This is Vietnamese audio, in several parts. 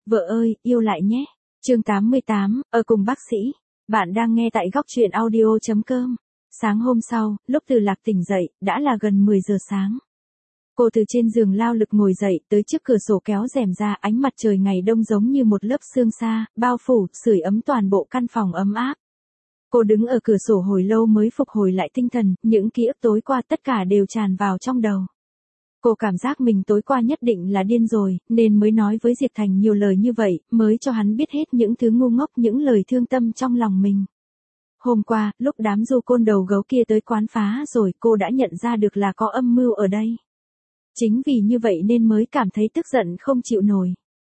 Vợ ơi, yêu lại nhé. Chương 88, ở cùng bác sĩ. Bạn đang nghe tại góc truyện audio.com. Sáng hôm sau, lúc Từ Lạc tỉnh dậy, đã là gần 10 giờ sáng. Cô từ trên giường lao lực ngồi dậy, tới trước cửa sổ kéo rèm ra, ánh mặt trời ngày đông giống như một lớp sương sa, bao phủ, sưởi ấm toàn bộ căn phòng ấm áp. Cô đứng ở cửa sổ hồi lâu mới phục hồi lại tinh thần, những ký ức tối qua tất cả đều tràn vào trong đầu. Cô cảm giác mình tối qua nhất định là điên rồi, nên mới nói với Diệp Thành nhiều lời như vậy, mới cho hắn biết hết những thứ ngu ngốc, những lời thương tâm trong lòng mình. Hôm qua, lúc đám du côn đầu gấu kia tới quán phá rồi, cô đã nhận ra được là có âm mưu ở đây. Chính vì như vậy nên mới cảm thấy tức giận không chịu nổi.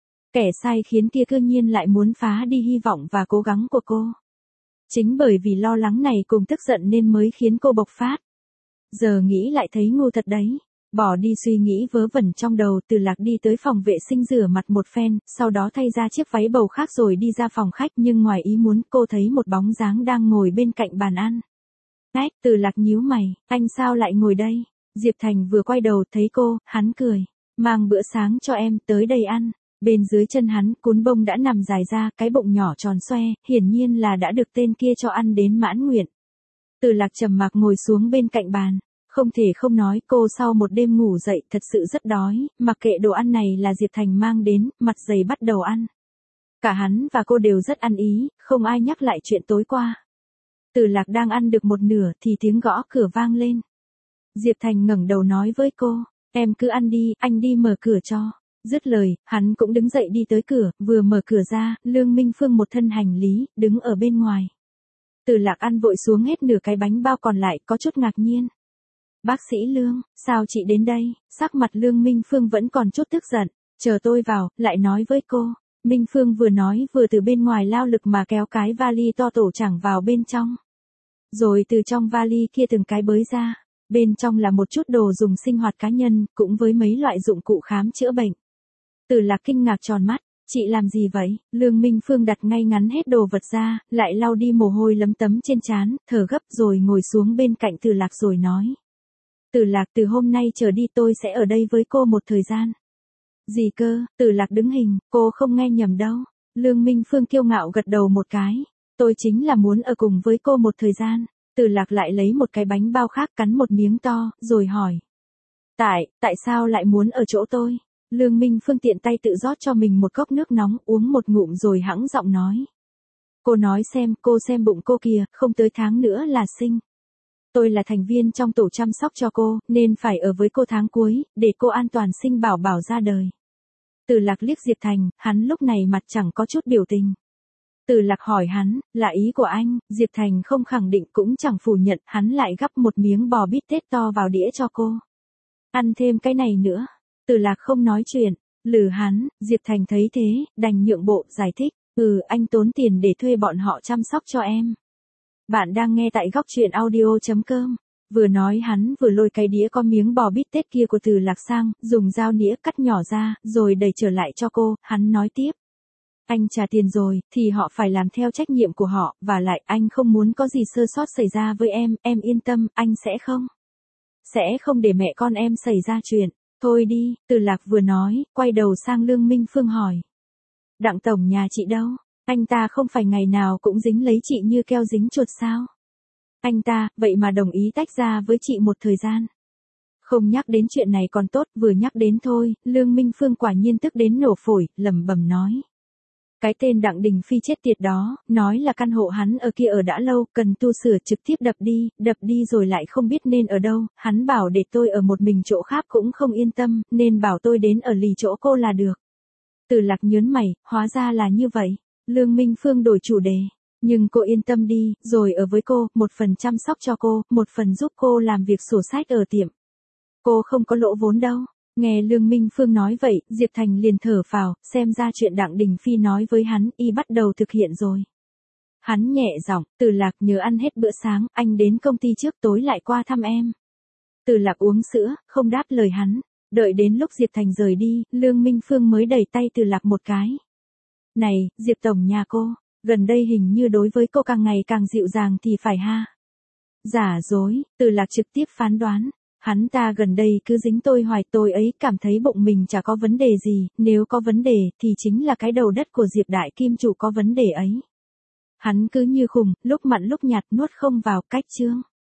Kẻ sai khiến kia cư nhiên lại muốn phá đi hy vọng và cố gắng của cô. Chính bởi vì lo lắng này cùng tức giận nên mới khiến cô bộc phát. Giờ nghĩ lại thấy ngu thật đấy. Bỏ đi suy nghĩ vớ vẩn trong đầu, Từ Lạc đi tới phòng vệ sinh rửa mặt một phen, sau đó thay ra chiếc váy bầu khác rồi đi ra phòng khách, nhưng ngoài ý muốn cô thấy một bóng dáng đang ngồi bên cạnh bàn ăn. Ách, Từ Lạc nhíu mày, anh sao lại ngồi đây? Diệp Thành vừa quay đầu thấy cô, hắn cười, mang bữa sáng cho em, tới đây ăn. Bên dưới chân hắn, cuốn bông đã nằm dài ra, cái bụng nhỏ tròn xoe, hiển nhiên là đã được tên kia cho ăn đến mãn nguyện. Từ Lạc trầm mặc ngồi xuống bên cạnh bàn. Không thể không nói, cô sau một đêm ngủ dậy thật sự rất đói, mặc kệ đồ ăn này là Diệp Thành mang đến, mặt dày bắt đầu ăn. Cả hắn và cô đều rất ăn ý, không ai nhắc lại chuyện tối qua. Từ Lạc đang ăn được một nửa thì tiếng gõ cửa vang lên. Diệp Thành ngẩng đầu nói với cô, em cứ ăn đi, anh đi mở cửa cho. Dứt lời, hắn cũng đứng dậy đi tới cửa, vừa mở cửa ra, Lương Minh Phương một thân hành lý, đứng ở bên ngoài. Từ Lạc ăn vội xuống hết nửa cái bánh bao còn lại, có chút ngạc nhiên. Bác sĩ Lương, sao chị đến đây? Sắc mặt Lương Minh Phương vẫn còn chút tức giận, chờ tôi vào, lại nói với cô. Minh Phương vừa nói vừa từ bên ngoài lao lực mà kéo cái vali to tổ chẳng vào bên trong. Rồi từ trong vali kia từng cái bới ra, bên trong là một chút đồ dùng sinh hoạt cá nhân, cũng với mấy loại dụng cụ khám chữa bệnh. Từ Lạc kinh ngạc tròn mắt, chị làm gì vậy? Lương Minh Phương đặt ngay ngắn hết đồ vật ra, lại lau đi mồ hôi lấm tấm trên trán, thở gấp rồi ngồi xuống bên cạnh Từ Lạc rồi nói. Từ Lạc, từ hôm nay trở đi tôi sẽ ở đây với cô một thời gian. Gì cơ? Từ Lạc đứng hình, cô không nghe nhầm đâu. Lương Minh Phương kiêu ngạo gật đầu một cái. Tôi chính là muốn ở cùng với cô một thời gian. Từ Lạc lại lấy một cái bánh bao khác cắn một miếng to, rồi hỏi. Tại sao lại muốn ở chỗ tôi? Lương Minh Phương tiện tay tự rót cho mình một cốc nước nóng, uống một ngụm rồi hãng giọng nói. Cô nói xem, cô xem bụng cô kìa, không tới tháng nữa là sinh. Tôi là thành viên trong tổ chăm sóc cho cô, nên phải ở với cô tháng cuối, để cô an toàn sinh bảo bảo ra đời. Từ Lạc liếc Diệp Thành, hắn lúc này mặt chẳng có chút biểu tình. Từ Lạc hỏi hắn, là ý của anh? Diệp Thành không khẳng định cũng chẳng phủ nhận, hắn lại gắp một miếng bò bít tết to vào đĩa cho cô. Ăn thêm cái này nữa. Từ Lạc không nói chuyện, lừ hắn, Diệp Thành thấy thế, đành nhượng bộ, giải thích, anh tốn tiền để thuê bọn họ chăm sóc cho em. Bạn đang nghe tại góc truyện audio.com. Vừa nói hắn vừa lôi cái đĩa có miếng bò bít tết kia của Từ Lạc sang, dùng dao nĩa cắt nhỏ ra, rồi đẩy trở lại cho cô, hắn nói tiếp. Anh trả tiền rồi, thì họ phải làm theo trách nhiệm của họ, và lại anh không muốn có gì sơ sót xảy ra với em yên tâm, anh sẽ không để mẹ con em xảy ra chuyện. Thôi đi, Từ Lạc vừa nói, quay đầu sang Lương Minh Phương hỏi. Đặng tổng nhà chị đâu? Anh ta không phải ngày nào cũng dính lấy chị như keo dính chuột sao? Anh ta, vậy mà đồng ý tách ra với chị một thời gian. Không nhắc đến chuyện này còn tốt, vừa nhắc đến thôi, Lương Minh Phương quả nhiên tức đến nổ phổi, lẩm bẩm nói. Cái tên Đặng Đình Phi chết tiệt đó, nói là căn hộ hắn ở kia ở đã lâu, cần tu sửa, trực tiếp đập đi rồi lại không biết nên ở đâu, hắn bảo để tôi ở một mình chỗ khác cũng không yên tâm, nên bảo tôi đến ở lì chỗ cô là được. Từ Lạc nhớn mày, hóa ra là như vậy. Lương Minh Phương đổi chủ đề. Nhưng cô yên tâm đi, rồi ở với cô, một phần chăm sóc cho cô, một phần giúp cô làm việc sổ sách ở tiệm. Cô không có lỗ vốn đâu. Nghe Lương Minh Phương nói vậy, Diệp Thành liền thở phào, xem ra chuyện Đặng Đình Phi nói với hắn, y bắt đầu thực hiện rồi. Hắn nhẹ giọng, Từ Lạc nhớ ăn hết bữa sáng, anh đến công ty trước tối lại qua thăm em. Từ Lạc uống sữa, không đáp lời hắn. Đợi đến lúc Diệp Thành rời đi, Lương Minh Phương mới đẩy tay Từ Lạc một cái. Này, Diệp tổng nhà cô, gần đây hình như đối với cô càng ngày càng dịu dàng thì phải ha. Giả dối, Từ Lạc trực tiếp phán đoán. Hắn ta gần đây cứ dính tôi hoài, tôi ấy cảm thấy bụng mình chả có vấn đề gì, nếu có vấn đề thì chính là cái đầu đất của Diệp Đại Kim chủ có vấn đề ấy. Hắn cứ như khùng, lúc mặn lúc nhạt nuốt không vào, cách chương.